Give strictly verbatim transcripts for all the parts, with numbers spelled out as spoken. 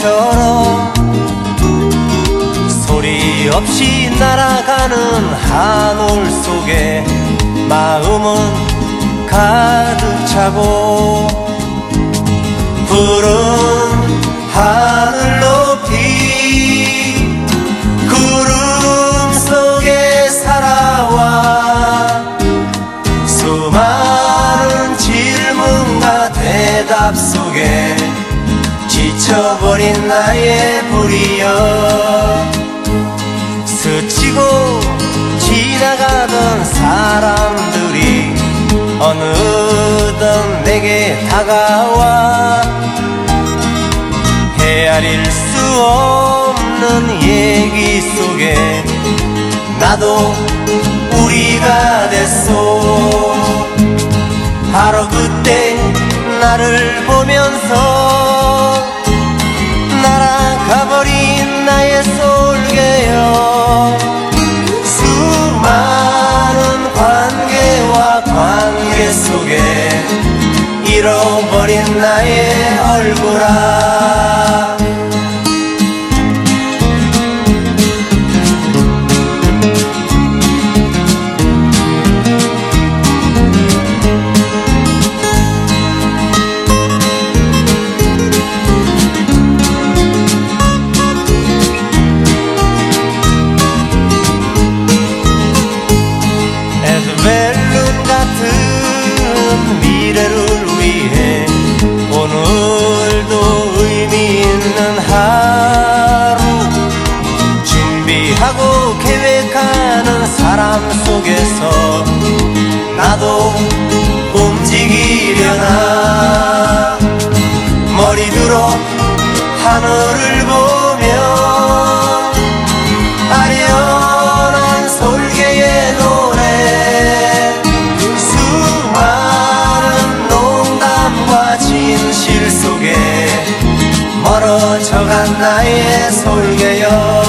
별처럼 소리 없이 날아가는 하늘 속에 마음은 가득 차고 푸른 하늘 높이 구름 속에 살아와 수많은 질문과 대답 속에 지쳐버린 나의 불이여 스치고 지나가던 사람들이 어느덧 내게 다가와 헤아릴 수 없는 얘기 속에 나도 우리가 됐소. 바로 그때 나를 보면서 날아가버린 나의 솔개여 수많은 관계와 관계 속에 잃어버린 나의 얼굴아 멜론 같은 미래를 위해 오늘도 의미 있는 하루 준비하고 계획하는 사람 속에서 나도 움직이려나 머리 들어 하늘을 보며 아련한 솔개의 노래 진실 속에 멀어져간 나의 솔개여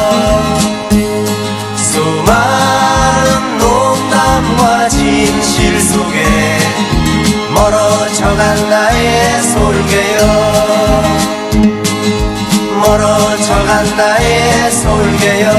수많은 농담과 진실 속에 멀어져간 나의 솔개여 멀어져간 나의 솔개여